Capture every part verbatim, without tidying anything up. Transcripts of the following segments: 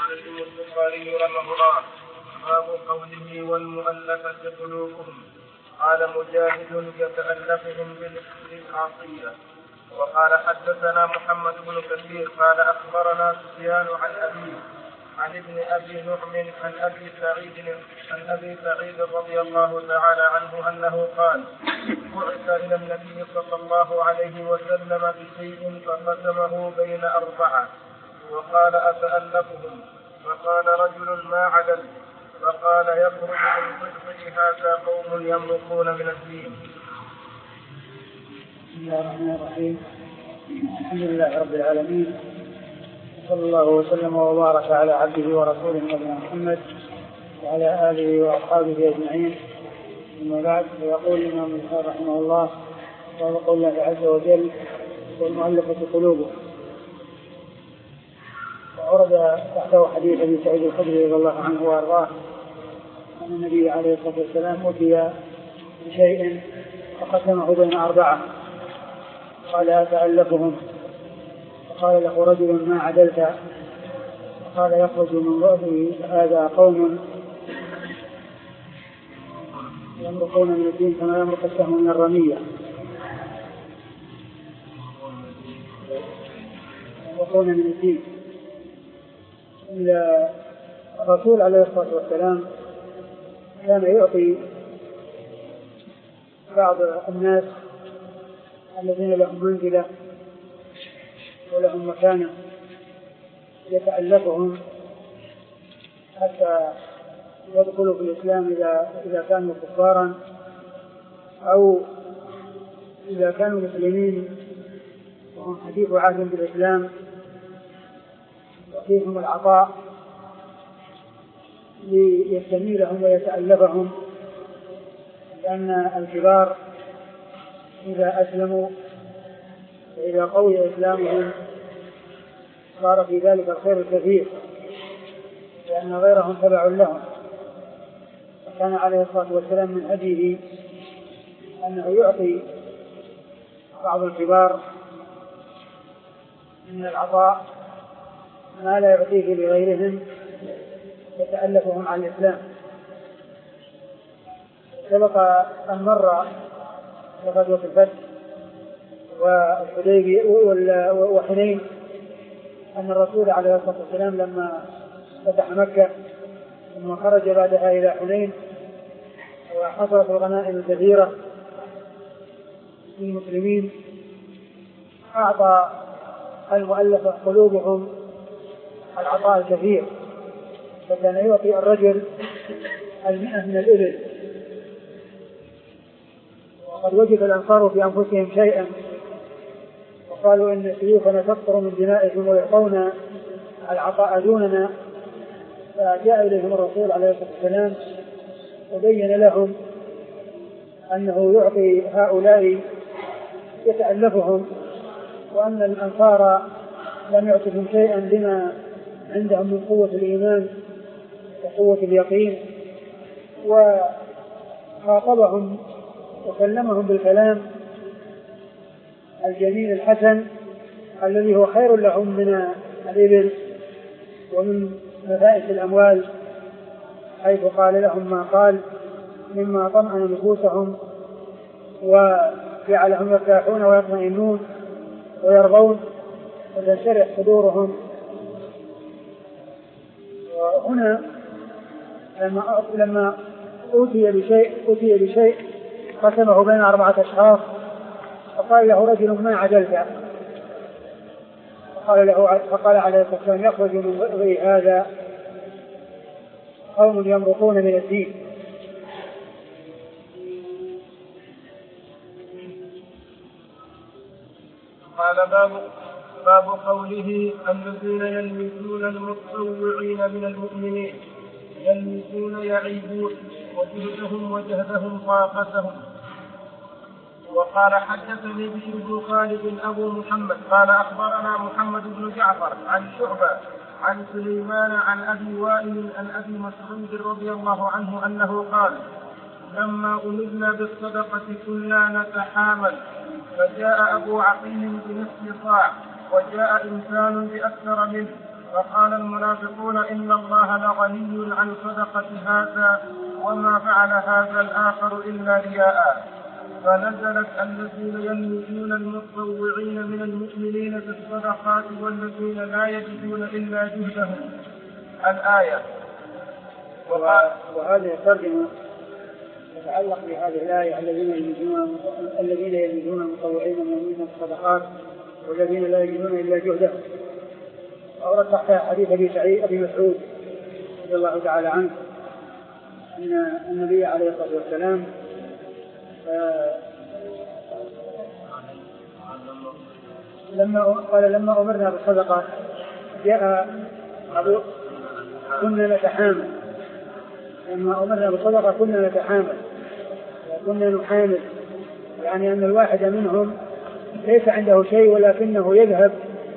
يقول البخاري رحمه الله: باب قوله والمؤلفة قلوبهم. قال مجاهد: يتألفهم بالعصية. وقال حدثنا محمد بن كثير قال أخبرنا سفيان عن أبي عن ابن أبي نعم عن أبي سعيد عن أبي سعيد رضي الله تعالى عنه أنه قال: بعث إلى النبي صلى الله عليه وسلم بشيء فقسمه بين أربعة وقال: أتألفهم؟ فقال رجل: ما عدل؟ فقال: يخرج من صدقه هذا قوم يمرقون من الدين. بسم الله الرحمن الرحيم. الحمد لله رب العالمين، صلى الله وسلم وبارك على عبده ورسوله نبينا محمد وعلى آله وأصحابه أجمعين. أما بعد، فيقول الإمام البخاري رحمه الله: وقول الله عز وجل: والمؤلفة قلوبهم. وورد تحته حديث أبي سعيد الخدري رضي الله عنه وأرضاه أن النبي عليه الصلاة والسلام أتي بشيء فقسمه بين أربعة قال: أتألفهم؟ فقال له رجل: ما عدلت؟ قال: يخرج من رأسه هذا قوم يمرقون من الدين كما يمرق السهم من الرمية. يمرقون من الدين. الرسول عليه الصلاة والسلام كان يعطي بعض الناس الذين لهم منزلة ولهم مكانة يتألفهم حتى يدخلوا في الإسلام إذا إذا كانوا كفارا أو إذا كانوا مسلمين وهم حديث عهد بالإسلام، وفيهم العطاء ليستميلهم ويتألفهم، لأن الكبار إذا أسلموا وإذا قوي إسلامهم صار في ذلك الخير الكثير، لأن غيرهم تبع لهم. وكان عليه الصلاة والسلام من هديه أنه يعطي بعض الكبار من العطاء ما لا يعطيه لغيرهم يتألفهم على الإسلام. سبق أن مر في غزوة الفتح والحديبية وحنين أن الرسول عليه الصلاة والسلام لما فتح مكة ثم خرج بعدها إلى حنين وحصلت الغنائم الكثيرة للمسلمين، أعطى المؤلفة قلوبهم العطاء الكثير، فكان يعطي الرجل المئة من الإبل. وقد وجد الأنصار في أنفسهم شيئا وقالوا إن سيوفنا تقطر من دمائهم ويعطون العطاء دوننا، فجاء إليهم الرسول عليه الصلاة والسلام وبين لهم أنه يعطي هؤلاء يتألفهم، وأن الأنصار لم يعطهم شيئا لما عندهم من قوة الإيمان وقوة اليقين، وخاطبهم وكلمهم بالكلام الجميل الحسن الذي هو خير لهم من الإبل ومن نفائس الأموال، حيث قال لهم ما قال مما طمأن نفوسهم وجعلهم يرتاحون ويطمئنون ويرضون وتنشرح صدورهم. وهنا لما لما أوتي بشيء أوتي بشيء قسمه بين أربعة أشخاص، فقال له رجل: ما عدلت؟ فقال له فقال عليه الصلاة والسلام: يخرج من ضئ هذا قوم يمرقون من الدين. قال: باب باب قوله: الذين يلمزون المتطوعين من المؤمنين يلمزون يعيبون وجهدهم وجهدهم طاقتهم. وقال: حدثني بشر بن خالد أبو محمد قال أخبرنا محمد بن جعفر عن شعبة عن سليمان عن أبي وائل عن أبي مسعود رضي الله عنه أنه قال: لما أمرنا بالصدقة كنا نتحامل، فجاء أبو عقيل بنصف صاع وجاء إنسان بأكثر منه، فقال المنافقون إن الله لغني عن صدقة هذا وما فعل هذا الآخر إلا رياء. فنزلت الذين يلمزون المتطوعين من المؤمنين بالصدقات والذين لا يجدون إلا جهدهم الآية. وهذه الترجمة تتعلق بهذه الآية الذين يلمزون الذين يلمزون المتطوعين من المؤمنين بالصدقات والذين لا يجدون إلا جهدهم. أورد تحتها حديث أبي سعيد أبي مسعود رضي الله تعالى عنه أن النبي عليه الصلاة والسلام لما قال لما أمرنا بالصدقة جاء كنا نتحامل لما أمرنا بالصدقة كنا نتحامل وكنا نحامل، يعني أن الواحد منهم ليس عنده شيء ولكنه يذهب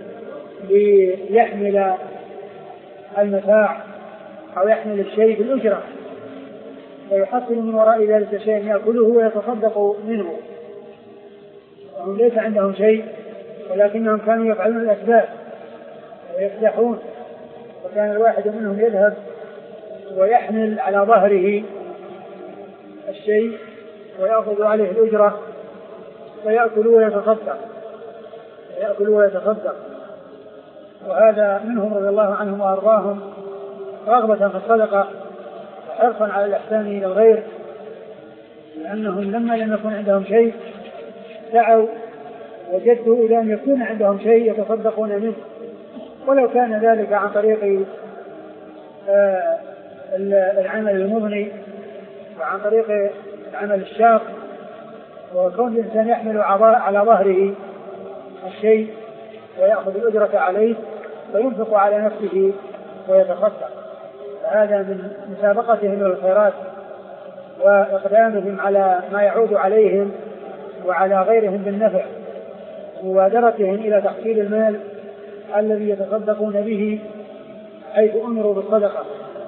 ليحمل المتاع أو يحمل الشيء بالأجرة ويحصل من وراء ذلك شيء يأكله ويتصدق منه، وهم ليس عندهم شيء ولكنهم كانوا يفعلون الأسباب ويفتحون، وكان الواحد منهم يذهب ويحمل على ظهره الشيء ويأخذ عليه الأجرة ويأكل ويتصدق ويأكل ويتصدق وهذا منهم رضي الله عنهم وأرضاهم رغبة في الصدقة حرصا على الإحسان إلى الغير، لأنهم لما لم يكن عندهم شيء سعوا وجدوا إلى أن يكون عندهم شيء يتصدقون منه، ولو كان ذلك عن طريق آه العمل المضني وعن طريق العمل الشاق، وكون الإنسان يحمل على ظهره الشيء ويأخذ الأجرة عليه وينفق على نفسه ويتصدق. هذا من مسابقتهم للخيرات وإقدامهم على ما يعود عليهم وعلى غيرهم بالنفع، مبادرتهم إلى تحصيل المال الذي يتصدقون به حيث أمروا بالصدقة.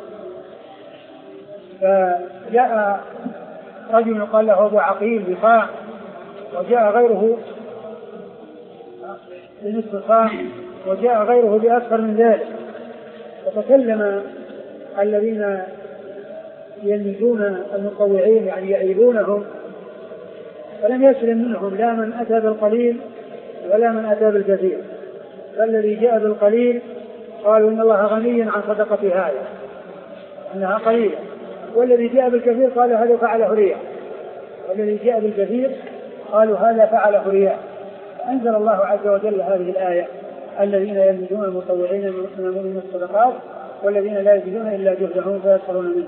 فجاء رجل يقال له أبو عقيل بصاع، وجاء غيره بنصف صاع، وجاء غيره بأكثر من ذلك، وتكلم الذين يلمزون المتطوعين يعني يعيبونهم، فلم يسلم منهم لا من أتى بالقليل ولا من أتى بالكثير، فالذي جاء بالقليل قالوا إن الله غني عن صدقة هذا أنها قليلة، والذي جاء بالكثير قالوا هذا فعله رياء، والذي جاء بالكثير قالوا هذا فعله رياء. أنزل الله عز وجل هذه الآية الذين يلمزون المتطوعين من المؤمنين الصدقات والذين لا يجدون إلا جهدهم فيسخرون منهم.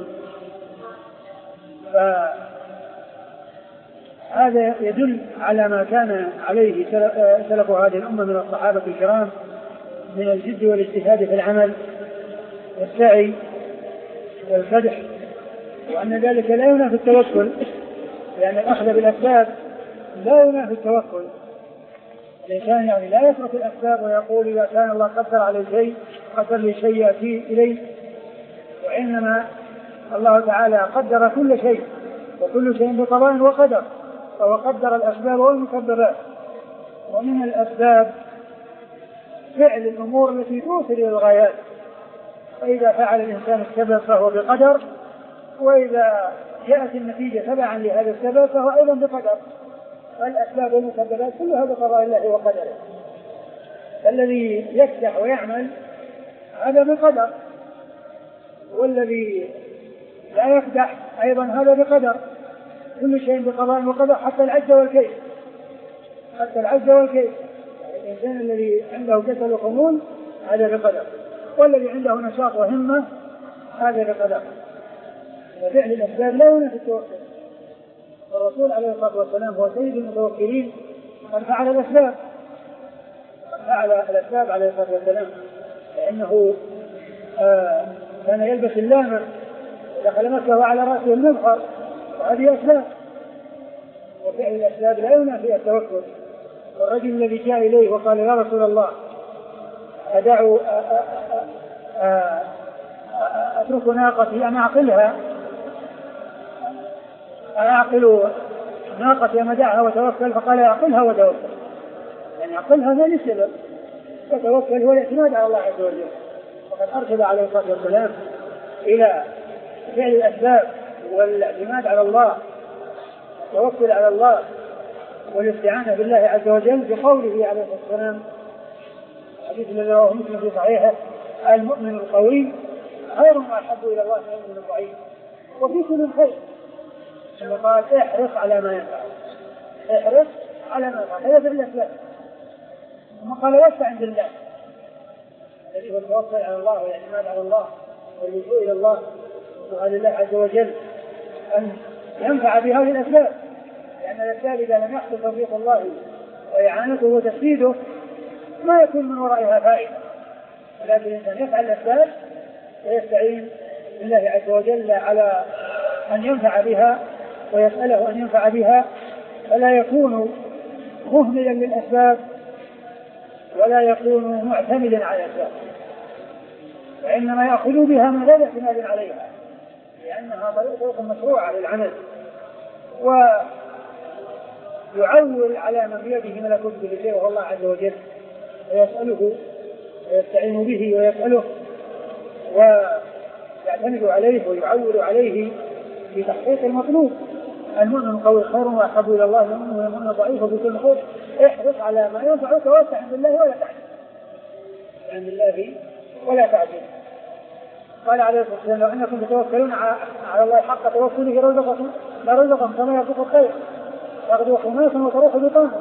فهذا يدل على ما كان عليه سلف هذه الأمة من الصحابة الكرام من الجد والاجتهاد في العمل والسعي والكدح، وأن ذلك لا ينافي التوكل، لأن الأخذ بالأسباب لا ينافي التوكل. الإنسان يعني لا يترك الأسباب ويقول إذا كان الله قدر على شيء قدر لي شيء يأتي إليه، وإنما الله تعالى قدر كل شيء وكل شيء بقضاء وقدر، فهو قدر الأسباب والمسببات، ومن الأسباب فعل الأمور التي توصل إلى الغايات، فإذا فعل الإنسان السبب فهو بقدر، وإذا جاءت النتيجة تبعا لهذا السبب فهو أيضا بقدر، فالأسباب والمسببات كلها بقضاء الله وقدره. الذي يكدح ويعمل هذا بقدر، والذي لا يكدح أيضا هذا بقدر، كل شيء بقضاء وقدر، حتى العجز والكيف حتى العجز والكيف الإنسان الذي عنده كسل وخمول هذا بقدر، والذي عنده نشاط وهمة هذا بقدر. وفعل الأسباب لا ينافي التوكل، والرسول عليه الصلاة والسلام هو سيد المتوكلين، قد فعل الأسباب قد فعل الأسباب عليه الصلاة والسلام، لأنه آه كان يلبس اللامة دخل مكة وعلى رأسه المبخر، وهذه أسباب، وفعل الأسباب لا ينافي التوكل. والرجل الذي جاء إليه وقال يا رسول الله أدعوا أترك ناقتي أنا أعقلها أنا أعقل ناقتي أما دعها وتوكل، فقال أعقلها وتوكل، يعني أعقلها ما لسبب، فتوكل هو الاعتماد على الله عز وجل، وقد أرشد عليه الصلاة والسلام إلى فعل الأسباب والاعتماد على الله والتوكل على الله والاستعانة بالله عز وجل بقوله عليه الصلاة والسلام حديث الذي رواه مسلم في صحيحه: المؤمن القوي خير وأحب إلى الله من المؤمن الضعيف وفي كل خير. ثم قال: احرص على ما ينفع، احرص على ما ينفع، هذا في الأسباب. ثم قال: واستعن بالله، الذي هو التوكل على الله والاعتماد على الله واللجوء إلى الله وسؤال الله عز وجل أن ينفع بهذه الأسباب، لأن الأسباب إذا لم يحصل توفيق الله وإعانته وتسديده ما يكون من ورائها فائدة، ولكن الإنسان يفعل الأسباب ويستعين بالله عز وجل على أن ينفع بها ويسأله أن ينفع بها، فلا يكون مهملا للأسباب ولا يكون معتمدا على الأسباب، وإنما يأخذ بها من غير اعتماد عليها، لأنها طريقة مشروعة للعمل، ويعول على من بيده ملكوت كل شيء وهو الله عز وجل، ويسأله ويستعين به ويسأله ويعتمد عليه ويعول عليه في تحقيق المطلوب. المؤمن القوي خير وأحب إلى الله من المؤمن الضعيف وفي كل خير. احرص على ما ينفعك واستعن بالله ولا تعجل، استعن بالله ولا تعجل. قال عليه الصلاة والسلام: لو أنكم تتوكلون على الله حق توكله لرزقكم لرزقكم كما يرزق الطير تغدو خماسا وتروح بطانا.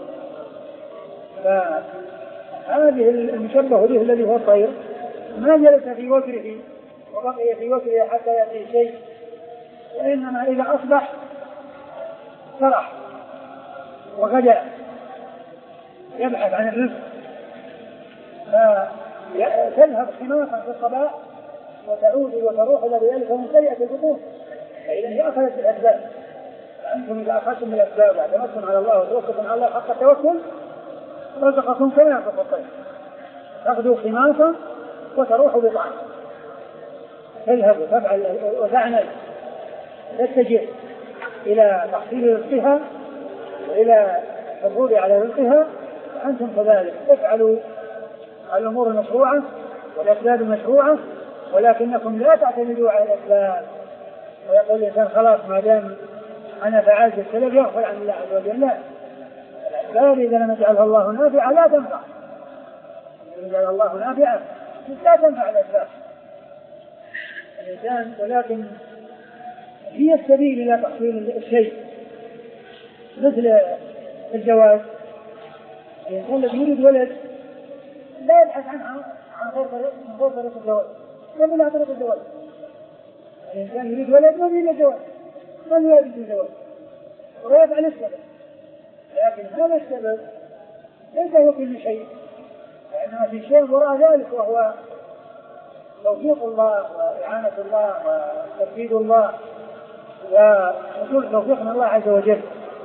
فهذه المشبه به الذي هو الطير ما جلس في وكره وبقي في وكره حتى يأتي شيء، وإنما إذا أصبح فرح وغدا يبحث عن الرزق، فتذهب خماسا في الصباح وتعود وتروح إلى ذلك من سيئة البطون. فإذا هي أخذت بالأسباب، فأنتم إذا أخذتم بالأسباب واعتمدتم على الله وتوكلتم على الله حق التوكل رزقكم كما يرزق الطير تغدو خماسا وتروح بطعام. تذهب وتفعل وتعمل تتجه إلى تحصيل رزقها وإلى الحصول على رزقها، فأنتم كذلك افعلوا الأمور المشروعة والأسباب المشروعة، ولكنكم لا تعتمدوا على الأسباب ويقول الإنسان خلاص ما دام أنا فعلت السبب يغفل عن الله عز وجل. لا، الأسباب إذا لم يجعلها الله نافعة لا تنفع، إذا جعل الله نافعة لا تنفع الأسباب الإنسان، ولكن هي السبيل إلى تحصيل الشيء. مثل الجواز، الإنسان الذي يريد ولد لا يبحث عنها عن غير طريق الجواز، من لا طريق الجواز. الإنسان يريد ولد من يريد الجواز، من يريد الجواز ويفعل السبب، لكن هذا السبب ليس هو كل شيء، لأنما في شيء وراء ذلك وهو توفيق الله وإعانة الله وترشيد الله وحصول توفيق من الله عز وجل.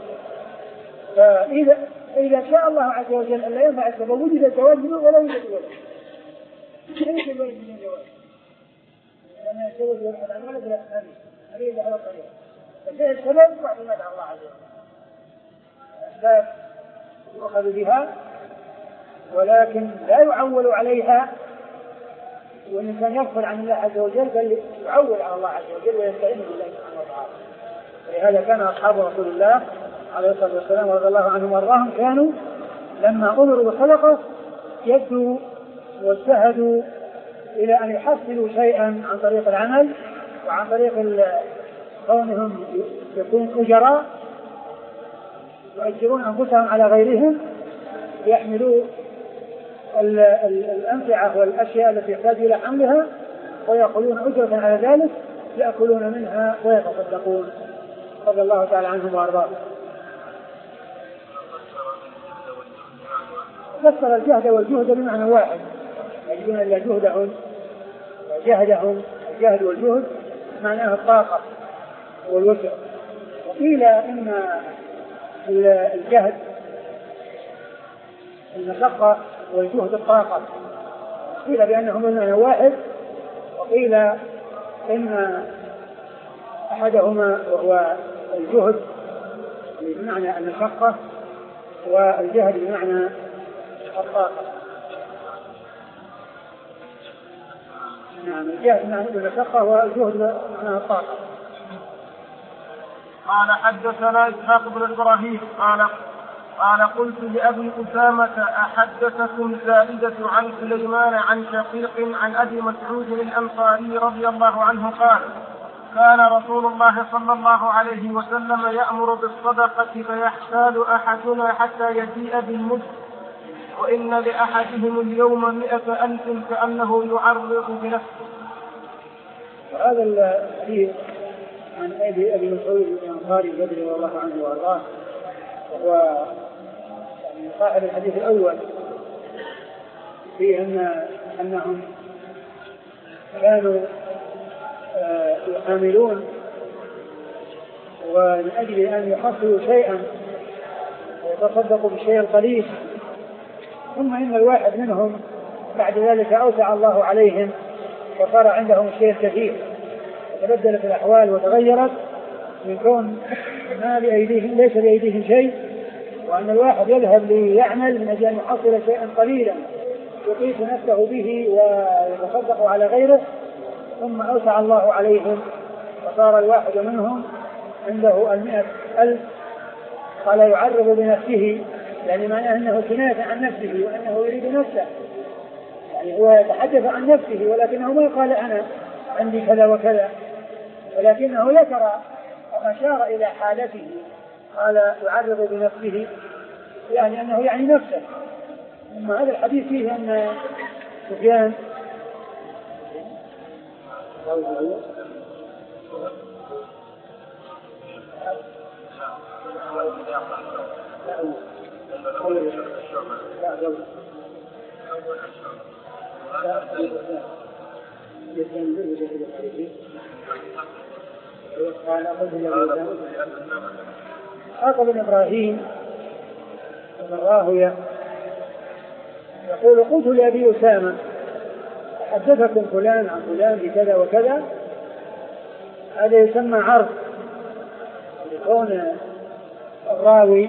فإذا إذا شاء الله عز وجل أن لا ينفع السبب وجد الجواز ولا يوجد الولد، ليس الولد من الجواز، لأن الجواز يبحث عن ولد لا هذه هذه على الطريق، فشيء السبب واعتماد على الله عز وجل. الأسباب يؤخذ بها ولكن لا يعول عليها، والإنسان يغفل عن الله عز وجل بل يعول على الله عز وجل ويستعين بالله سبحانه وتعالى. ولهذا كان أصحاب رسول الله عليه الصلاة والسلام رضي الله عنهم وارضاهم كانوا لما أمروا بالصدقة يدوا واجتهدوا إلى أن يحصلوا شيئا عن طريق العمل وعن طريق كونهم يكون أجراء يؤجرون أنفسهم على غيرهم ليحملوا الأمتعة والأشياء التي يحتاج إلى حملها ويأخذون أجرة على ذلك يأكلون منها ويتصدقون رضي الله تعالى عنهم وأرضاهم. فسر الجهد والجهد بمعنى واحد، يجبون إلى جهدهم وجهدهم. الجهد والجهد معناه الطاقة والوسع. وقيل إن الجهد المشقة والجهد الطاقة، قيل بأنهم بمعنى واحد، وقيل إن أحدهما وهو الجهد بمعنى المشقة والجهد بمعنى الطاقة. نعم الجهد معناه المشقة والجهد معناه الطاقة. قال حدثنا إسحاق بن إبراهيم قال قال قلت لأبي أسامة أحدثكم زائدة عن سليمان عن شقيق عن أبي مسعود الأنصاري رضي الله عنه قال كان رسول الله صلى الله عليه وسلم يأمر بالصدقة فيحتال أحدنا حتى يجيء بالمد وإن لأحدهم اليوم مئة ألف كأنه يعرض بنفسه. وهذا الحديث عن أبي أبي مسعود الأنصاري رضي الله عنه وأرضاه وهو يعني صاحب الحديث الأول فيه أن أنهم كانوا يعاملون ومن أجل أن يحصلوا شيئا ويتصدقوا بالشيء القليل ثم إن الواحد منهم بعد ذلك أوسع الله عليهم وصار عندهم الشيء الكثير وتبدلت الأحوال وتغيرت من كون ما بأيديهم ليس بأيديهم شيء وأن الواحد يذهب ليعمل من أجل أن يحصل شيئا قليلا يقيس نفسه به ويتصدق على غيره ثم أوسع الله عليهم وصار الواحد منهم عنده المئة ألف قال يعرض بنفسه يعني معناه أنه كناية عن نفسه وأنه يريد نفسه يعني هو يتحدث عن نفسه ولكنه ما قال أنا عندي كذا وكذا ولكنه ذكر وأشار إلى حالته قال يعرض بنفسه يعني أنه يعني نفسه. ثم هذا الحديث فيه أن سفيان إسحاق بن إبراهيم بن راهوية يقول قلت لأبي أسامة حدثكم فلان عن فلان بكذا وكذا هذا يسمى عرض يكون الراوي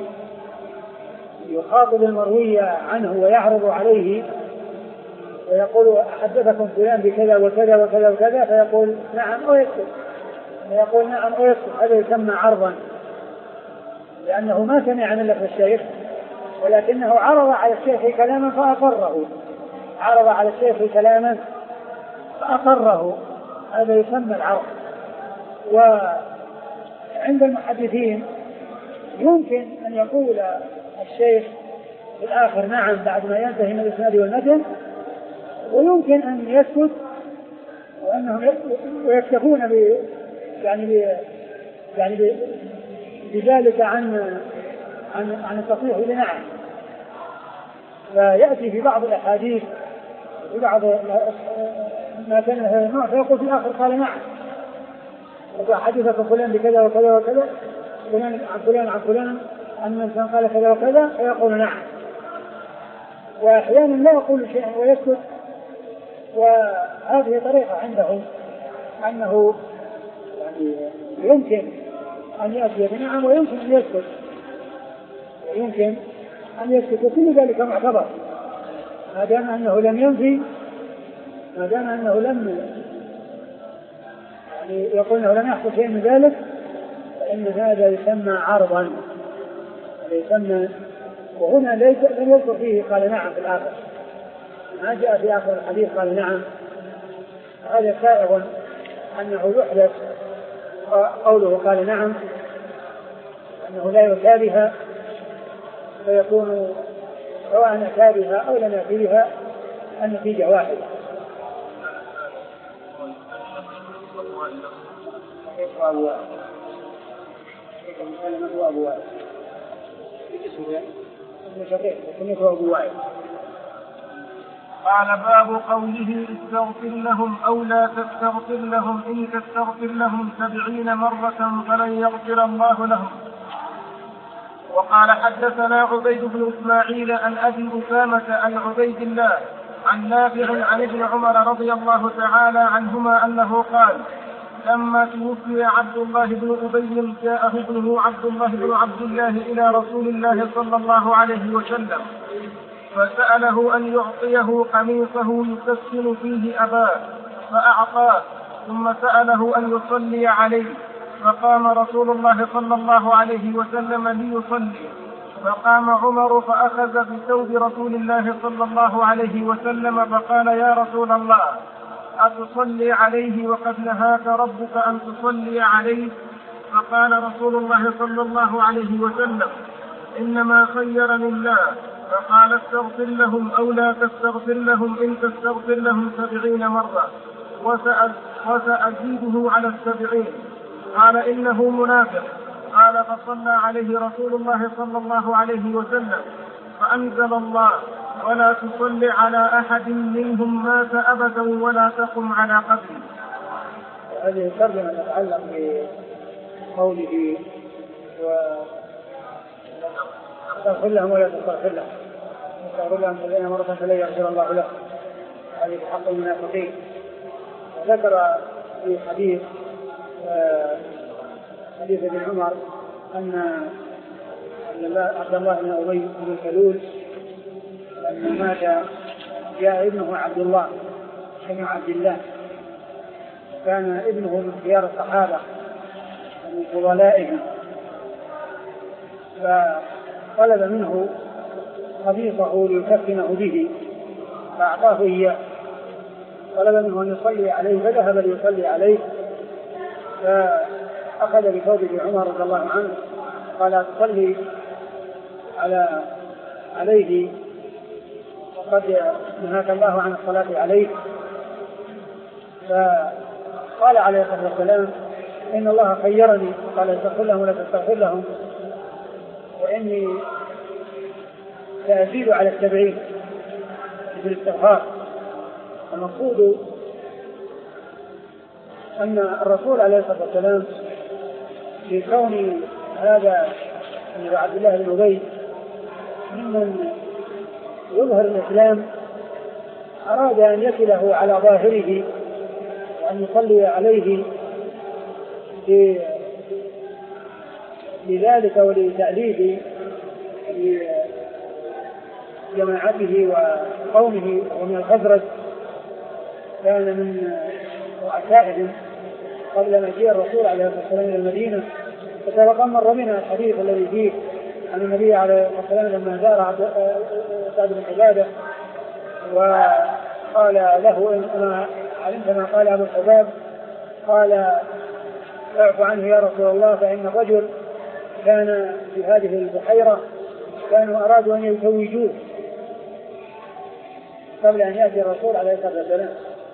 يخاطب المروي عنه ويعرض عليه ويقول حدثكم فلان بكذا وكذا وكذا وكذا فيقول نعم أو يكتب فيقول نعم أو يكتب هذا يسمى عرضا لأنه ما سمع من لفظ الشيخ ولكنه عرض على الشيخ كلاما فأقره عرض على الشيخ كلاما فأقره هذا يسمى العرض. وعند المحدثين يمكن أن يقول الشيخ في الآخر نعم بعد ما ينتهي من الإسناد والمتن ويمكن أن يسكت وأنهم يكتفون ب يعني ب يعني ب بذلك عن عن عن التصريح بنعم. فيأتي في بعض الأحاديث في بعض ما كان نوع فيقول في الآخر قال نعم وحدثك فلان بكذا وكذا وكذا فلان عن فلان عن فلان أن الإنسان قال كذا وكذا فيقول نعم. وأحيانا لا يقول شيئا ويسكت وهذه طريقة عنده أنه يعني يمكن أن يأتي بنعم ويمكن أن يسكت ويمكن أن يسكت وكل ذلك معتبر ما دام أنه لم ينفي ما دام أنه لم يعني يقول أنه لم يحصل شيء من ذلك فإن هذا يسمى عرضا يسمى. وهنا ليس لم يذكر فيه قال نعم في الآخر ما جاء في آخر الحديث قال نعم هذا سائغ أنه يحدث قوله قال نعم أنه لا يشابه فيكون سواء أتى بها أو لم يأتي بها النتيجة واحدة. قال باب قوله استغفر لهم أو لا تستغفر لهم إن تستغفر لهم سبعين مرة فلن يغفر الله لهم. وقال حدثنا عبيد بن إسماعيل عن أبي أسامة عن عبيد الله عن نافع عن ابن عمر رضي الله تعالى عنهما أنه قال لما توفي عبد الله بن أبي جاءه ابنه عبد الله بن عبد الله إلى رسول الله صلى الله عليه وسلم فسأله أن يعطيه قميصه يكفن فيه أباه فأعطاه، ثم سأله أن يصلي عليه، فقام رسول الله صلى الله عليه وسلم ليصلي، فقام عمر فأخذ بثوب رسول الله صلى الله عليه وسلم فقال: يا رسول الله، أتصلي عليه وقد نهاك ربك أن تصلي عليه؟ فقال رسول الله صلى الله عليه وسلم: إنما خيرني الله، فقال: استغفر لهم أو لا تستغفر لهم، إن تستغفر لهم سبعين مرة وسأزيده على السبعين. قال: إنه منافق. قال: فصلى عليه رسول الله صلى الله عليه وسلم، فأنزل الله: ولا تصل على أحد منهم مات أبدا ولا تقم على قبره. هذه الترجمة تتعلق بقوله: واستغفر لهم ولا تستغفر لهم، استغفر لهم سبعين مرة فلن يغفر الله لهم. هذه حق المنافقين. وذكر في حديث حديث ابن عمر أن عبد الله بن أبي بن سلول لما مات جاء ابنه عبد الله بن عبد الله، كان ابنه من خيار الصحابة ومن فضلائهم، فطلب منه قميصه ليكفنه به فأعطاه إياه، طلب منه أن يصلي عليه فذهب ليصلي عليه، فأخذ بثوب ابن عمر رضي الله عنه قال: تصلي على عليه وقد نهاك الله عن الصلاة عليه. فقال عليه الصلاة والسلام: إن الله خيرني، قال: استغفر لهم ولا تستغفر لهم، وإني سأزيد على السبعين في الاستغفار. المقصود أن الرسول عليه الصلاة والسلام في كون هذا عبد الله بن أبي ممن يظهر الإسلام أراد أن يكله على ظاهره وأن يصلي عليه لذلك ولتأليف جماعته وقومه ومن الخزرج، كان من رؤسائهم قبل مجيء الرسول عليه الصلاة والسلام إلى المدينة. فسبق مر بنا الحديث الذي فيه عن النبي عليه الصلاة والسلام لما زار سعد بن عبادة وقال له: إن أنا علمت ما قال أبو الحباب، قال: اعف عنه يا رسول الله، فإن الرجل كان في هذه البحيرة كانوا أرادوا أن يزوجوه قبل أن يأتي الرسول عليه الصلاة والسلام.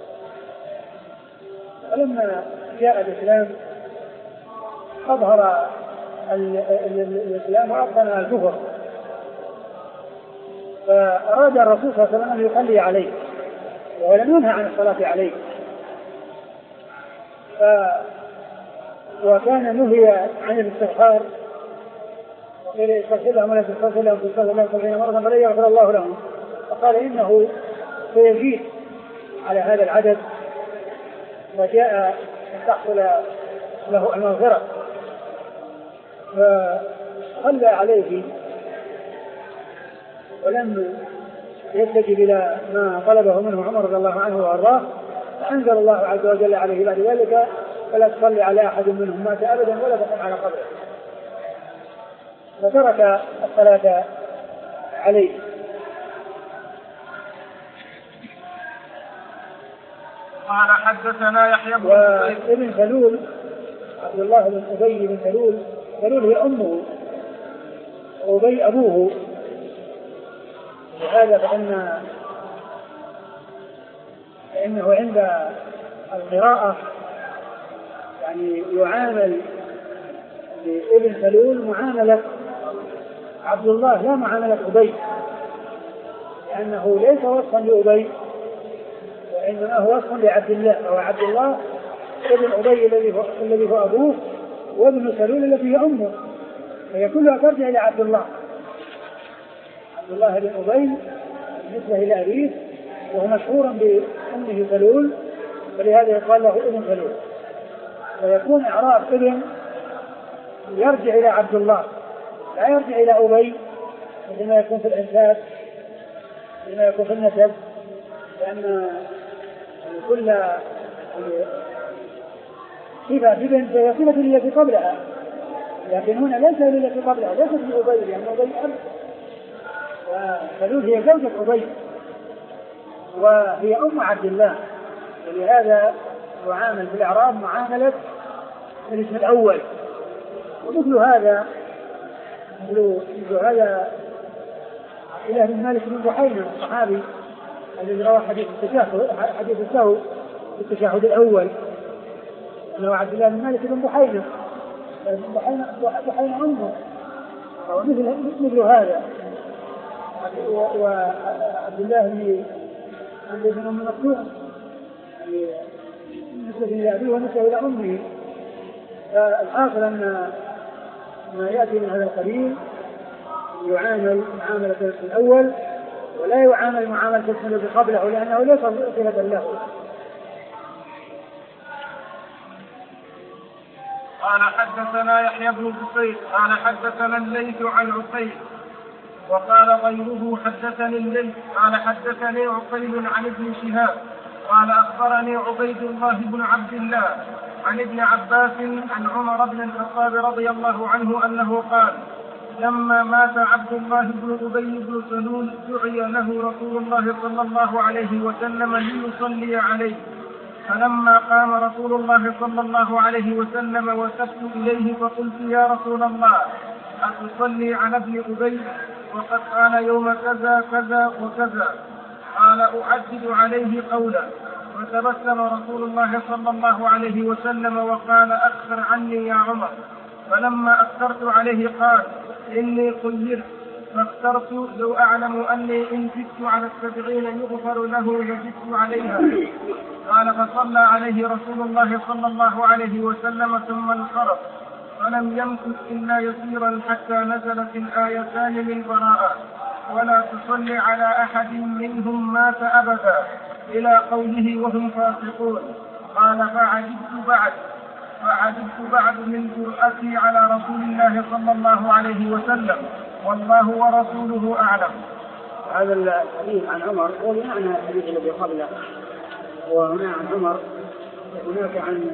فلما جاء الإسلام أظهر الإسلام وأبطن الكفر، فأراد الرسول صلى الله عليه وسلم أن يصلي عليه ولم ينهى عن الصلاة عليه. ف... وكان نهي عن الاستغفار، استغفر لهم ولا تستغفر لهم تستغفر لهم سبعين مرة فلن يغفر الله لهم، فقال إنه سيزيد على هذا العدد، وجاء أن تحصل له المغفرة، فصلى عليه ولم يستجب إلى ما طلبه منه عمر رضي الله عنه وأرضاه، فأنزل الله عز وجل عليه بعد ذلك: فلا تصلي على أحد منهم مات أبدا ولا تقم على قبره، فترك الصلاة عليه. قال: حدثنا يحيى بن وابن سلول عبد الله بن أبي بن سلول، سلول هي أمه وأبي أبوه، لهذا فإن فإنه عند القراءة يعني يعامل ابن سلول معاملة عبد الله لا معاملة أبي، لأنه ليس وصفا لأبي وإنما هو وصف لعبد الله، وهو عبد الله ابن أبي الذي هو أبوه، وابن سلول الذي هي أمه، فهي كلها ترجع إلى عبد الله. عبد الله بن أبي بالنسبة إلى أبيه وهو مشهور بأمه سلول، فلهذا يقال له ابن سلول، فيكون إعراب ابن يرجع إلى عبد الله لا يرجع إلى أبي، مثل ما يكون في الإنساب مثل ما يكون في النسب، لأن كل صفة ببن فهي صفة التي قبلها، لكن هنا ليس التي قبلها، ليست لأبي لأن يعني أبي أب، فلول هي زوجة أبي وهي أم عبد الله، ولهذا تعامل في الإعراب معاملة الاسم الأول. ومثل هذا مثل هذا إله بن مالك بن بحيرة الصحابي الذي روى حديث التشهد حديث السهو في التشهد الأول، أنه عبد الله بن مالك بن بحيرة بحيرة أمه، ومثل مثل هذا وعبد الله بن أم مكتوم نسبة إلى أبيه ونسبة إلى أمه. فالحاصل أن ما يأتي من هذا القبيل يعامل معاملة الأول ولا يعامل معاملة الذي قبله، لأنه ليس صفة له. قال حدثنا يحيى بن بكير قال حدثنا الليث عن عقيل وقال غيره حدثني الليث قال حدثني عقيل عن ابن شهاب قال أخبرني عبيد الله بن عبد الله عن ابن عباس عن عمر بن الخطاب رضي الله عنه أنه قال لما مات عبد الله بن أبي بن سلول دعي له رسول الله صلى الله عليه وسلم ليصلي عليه، فلما قام رسول الله صلى الله عليه وسلم وسبت إليه فقلت يا رسول الله أتصلي على ابن أبي وقد قال يوم كذا كذا وكذا؟ قال أعدد عليه قولا، فتبسم رسول الله صلى الله عليه وسلم وقال أكثر عني يا عمر، فلما أكثرت عليه قال إني خيرت فاخترت لو أعلم أني إن زدت على السبعين يغفر له لزدت عليها. قال فصلى عليه رسول الله صلى الله عليه وسلم ثم انصرف، فلم يمكث إلا يسيرا حتى نزلت الآيتان من براءة ولا تصلي على أحد منهم مات أبدا إلى قوله وهم فاسقون. قال فعجبت بعد فعجبت بعد من جرأتي على رسول الله صلى الله عليه وسلم، والله ورسوله أعلم. هذا الحديث عن عمر هو بمعنى الحديث الذي قبله، وهنا عن عمر هناك عن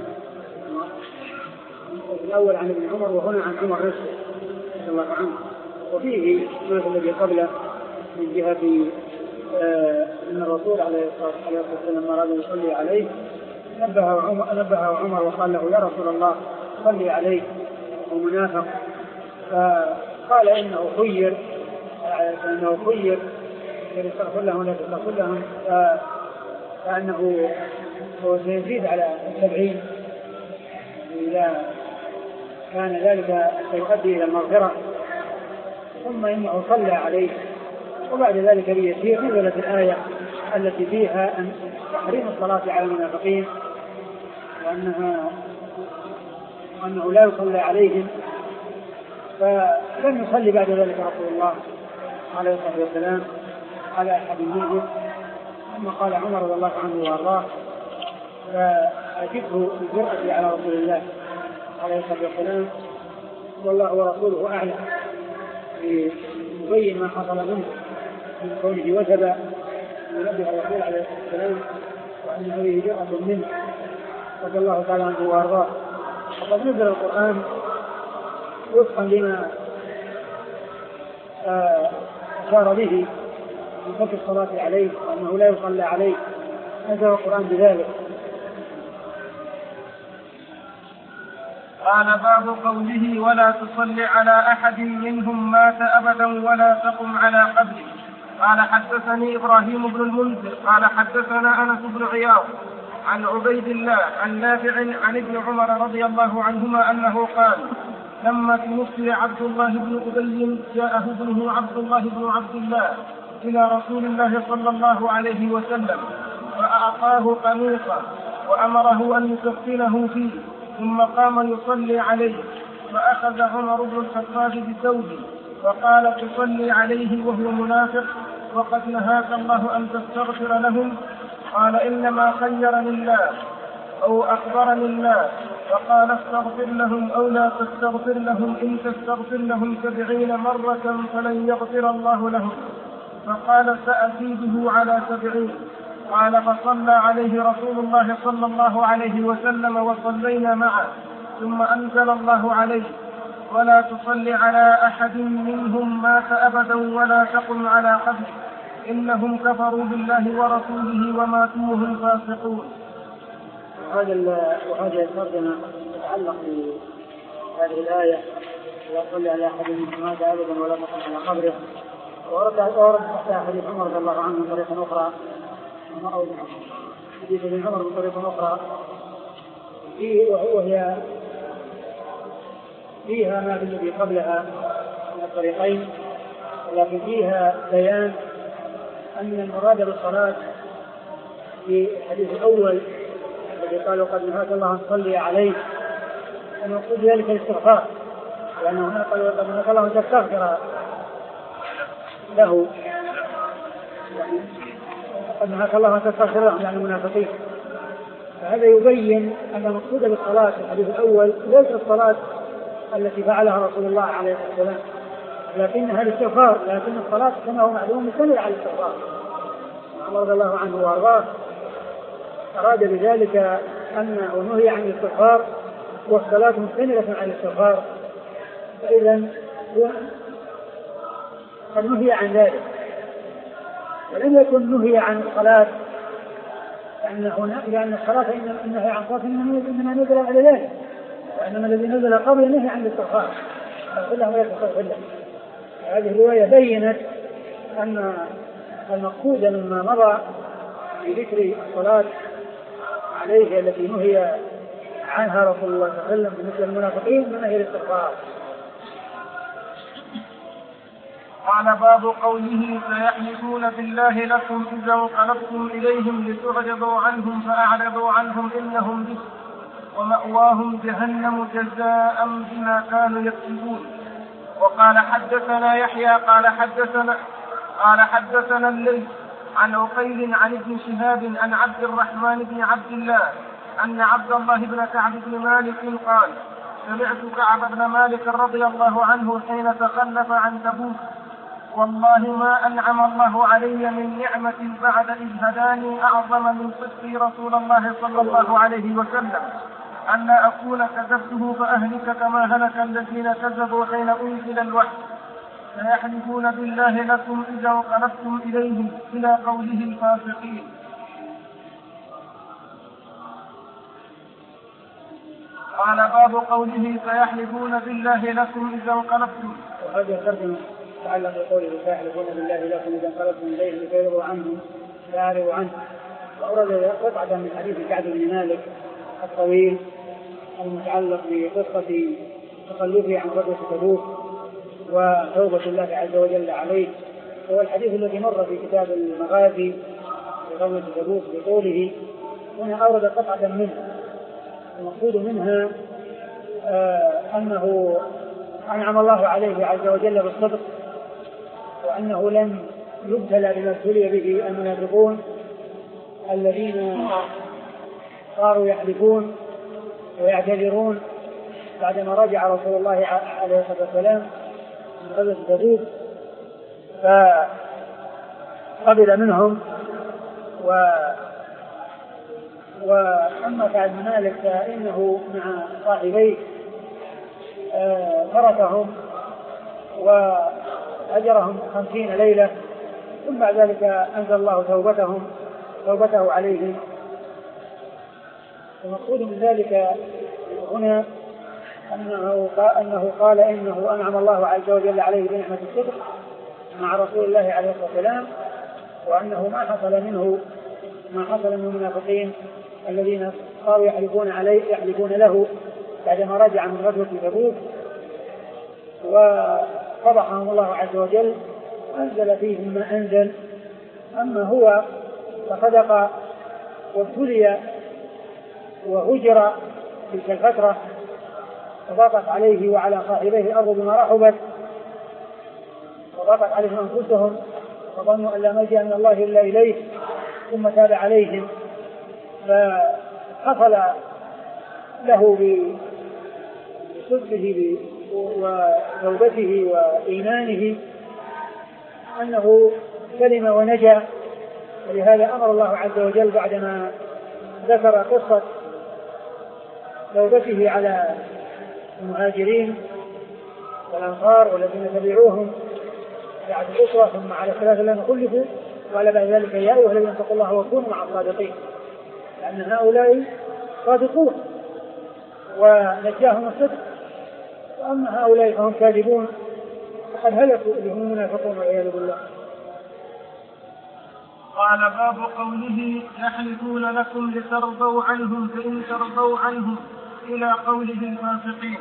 الأول عن ابن عمر وهنا عن عمر نفسه رضي الله عنه، وفيه ما الذي قبله من جهة آه أن الرسول عليه الصلاة والسلام لما أراد يصلي عليه نبهه عمر, نبهه عمر وقال له يا رسول الله صلي عليه ومنافق، فقال إنه خير فإنه خير يستغفر لهم ولا تستغفر لهم، فأنه هو سيزيد على السبعين إذا كان ذلك سيؤدي إلى المغفرة، ثم إنه صلى عليه. وبعد ذلك بيسير نزلت الآية التي فيها أن تحريم الصلاة على المنافقين وأنها وأنه لا يصلى عليهم، فلم يصلي بعد ذلك رسول الله عليه الصلاة والسلام على أحد منهم. ثم قال عمر رضي الله عنه وارضاه فأجبه بالجرأة على رسول الله عليه الصلاة والسلام، والله ورسوله أعلم، يبين ما حصل منه من كونه وثب ينبه الرسول عليه الصلاة والسلام وأن هذه جرأة منه رضي الله تعالى عنه وارضاه. وقد نزل القرآن وفقا لما أشار به من فك الصلاة عليه وأنه لا يصلى عليه، نزل القرآن بذلك. قال باب قوله ولا تصلي على أحد منهم مات أبدا ولا تقم على قبره. قال حدثني إبراهيم بن المنذر قال حدثنا أنس بن عياض عن عبيد الله عن نافع عن ابن عمر رضي الله عنهما أنه قال لما توفي عبد الله بن أبي جاءه ابنه عبد الله بن عبد الله إلى رسول الله صلى الله عليه وسلم فأعطاه قميصا وأمره أن يكفنه فيه، ثم قام يصلي عليه، فأخذ عمر بن الخطاب بثوبه فقال تصلي عليه وهو منافق وقد نهاك الله أن تستغفر لهم؟ قال إنما خيرني الله أو أخبرني الله فقال استغفر لهم أو لا تستغفر لهم، إن تستغفر لهم سبعين مرة فلن يغفر الله لهم. فقال سأزيده على سبعين. قال فصلى عليه رسول الله صلى الله عليه وسلم وصلينا معه ثم أنزل الله عليه ولا تصل على أحد منهم مات أبدا ولا تقم على قبره إنهم كفروا بالله ورسوله وماتوا وهم فاسقون. وهذه الترجمة تتعلق بهذه الآية لا تصل على أحد منهم مات أبدا ولا تقم على قبره. ورد تحت حديث عمر رضي الله عنه من طريقة أخرى أو حديث ابن عمر بطريقة أخرى وهي فيها ما في الذي قبلها من الطريقين، ولكن فيها بيان أن المراد بالصلاة في الحديث الأول الذي قالوا قد نهاك الله أن تصلي عليه المقصود ذلك الاستغفار، لأنه هنا قالوا قد نهاك الله أن تستغفر له، قد نهاك الله أن تستغفر له يعني المنافقين. فهذا يبين أن المقصود بالصلاة في الحديث الأول ليس الصلاة التي فعلها رسول الله عليه الصلاة والسلام، لكنها الاستغفار، لكن الصلاة كما هو معلوم مستمر على الاستغفار. عمر رضي الله عنه وارضاه أراد بذلك أن ونهي عن الاستغفار والصلاة مستمرة على الاستغفار، فإذا قد نهي عن ذلك. ولم يكن نهي عن الصلاة لأن الصلاة إنها عن صلاة إنما نزل على ذلك، وإنما الذي نزل قبل نهي عن الاستغفار فقل له ولا تستغفر له. هذه الرواية بيّنت أن المقصود مما مضى في ذكر الصلاة عليه التي نهي عنها رسول الله صلى الله عليه وسلم بالنسبة للمنافقين من نهي الاستغفار. قال باب قوله سيحلفون بالله لكم إذا انقلبتم إليهم لتعرضوا عنهم فأعرضوا عنهم إنهم رجس ومأواهم جهنم جزاء بما كانوا يكسبون. وقال حدثنا يحيى قال حدثنا قال حدثنا الليث عن عقيل عن ابن شهاب عن عبد الرحمن بن عبد الله أن عبد الله بن كعب بن مالك قال سمعت كعب بن مالك رضي الله عنه حين تخلف عن تبوك والله ما أنعم الله علي من نعمة بعد إذ هداني أعظم من صدق رسول الله صلى الله عليه وسلم أن أكون كذبته فأهلك كما هلك الذين كذبوا حين أنزل الوحي سيحلفون بالله لكم إذا انقلبتم إليهم إلى قوله الفاسقين. قال باب قوله سيحلفون بالله لكم إذا انقلبتم. وهذا الترجمة تعلم بقوله سيحلفون بالله لكم إذا انقلبتم إليهم لكي عنهم فأعرضوا عنه. وأورد قطعة من حديث كعب بن مالك الطويل المتعلق بقصة تخلفه عن غزوة تبوك وتوبة الله عز وجل عليه، هو الحديث الذي مر في كتاب المغازي في غزوة تبوك بقوله هنا أورد قطعة منها. المقصود منها آه أنه أنعم الله عليه عز وجل بالصدق، وأنه لم يبتلى بما ابتلي به المنافقون الذين صاروا يحلفون ويعتذرون بعدما رجع رسول الله عليه الصلاة والسلام من غزوة تبوك فقبل منهم. و وأما كعب بن مالك فإنه مع صاحبيه تركهم وأجرهم خمسين ليلة ثم بعد ذلك أنزل الله توبتهم توبته عليهم. المقصود من ذلك هنا أنه أنه قال إنه أنعم الله عز وجل عليه بنعمة الصدق مع رسول الله عليه الصلاة والسلام، وأنه ما حصل منه ما حصل من المنافقين الذين صاروا يحلفون عليه يحلفون له بعدما رجع من غزوة تبوك وفضحهم الله عز وجل وأنزل فيهم ما أنزل. أما هو فصدق وابتلي وهجر تلك الفترة وضاقت عليه وعلى صاحبيه الأرض بما رحبت وضاقت عليهم أنفسهم وظنوا أن لا ملجأ من الله إلا إليه ثم تاب عليهم، فحصل له بصدقه وتوبته وإيمانه أنه سلم ونجا ولهذا أمر الله عز وجل بعدما ذكر قصة توبته على المهاجرين والأنصار والذين تبعوهم بعد الأسرة ثم على ثلاثة الذين خلفوا، وعلى بعد ذلك يا أيها الذين اتقوا الله وكونوا مع الصادقين، لأن هؤلاء صادقون ونجاهم الصدق، وأما هؤلاء فهم كاذبون فقد هلكوا اللي هم منافقون والعياذ بالله. قال باب قوله يحلفون لكم لترضوا عنهم فإن ترضوا عنهم إلى قوله الفاسقين.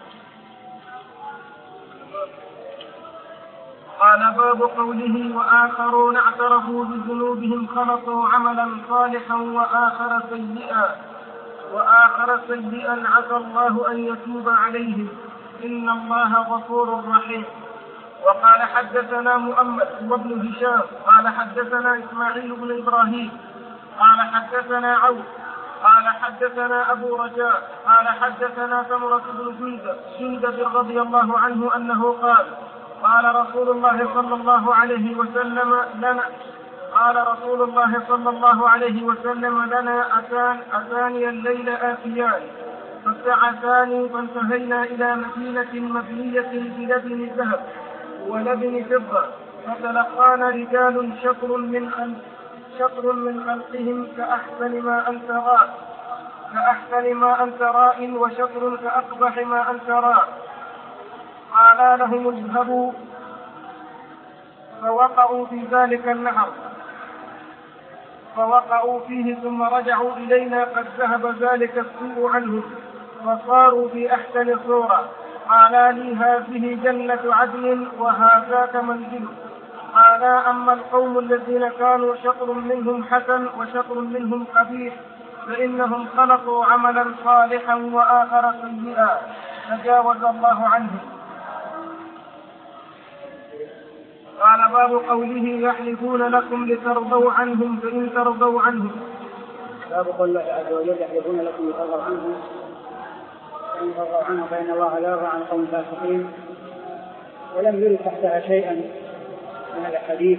قال باب قوله وآخرون اعترفوا بذنوبهم خلطوا عملا صالحا وآخر سيئا وآخر سيئا عسى الله أن يتوب عليهم إن الله غفور رحيم. وقال حدثنا مؤمل وابن هشام قال حدثنا إسماعيل بن إبراهيم قال حدثنا عوف قال حدثنا أبو رجاء قال حدثنا ثمرة بن جندب رضي الله عنه أنه قال قال رسول الله صلى الله عليه وسلم لنا قال رسول الله صلى الله عليه وسلم لنا أتان أتاني الليل آتيان فابتعثاني فانتهينا إلى مدينة مبنية بلبن ذهب ولبن فضة فتلقانا رجال شطر من شطر من خلقهم كأحسن ما أنت راء كأحسن ما أنت راء وشطر كأقبح ما أنت راء. قال لهم اذهبوا فوقعوا في ذلك النهر فوقعوا فيه ثم رجعوا إلينا قد ذهب ذلك السوء عنهم فصاروا في أحسن صورة. قال لي هذه جنة عدن وهذاك منزل. قال أما القوم الذين كانوا شطر منهم حسن وشطر منهم قبيح فإنهم خلقوا عملا صالحا وآخر سيئا تجاوز الله عنهم. قال باب قوله يحلفون لكم لترضوا عنهم فإن ترضوا عنهم. باب قول الله عز وجل يحلفون لكم لترضوا عنهم فإن ترضوا عنهم فإن الله لا يرضى عن قوم فاسقين. ولم يرد تحتها شيئا من الحديث،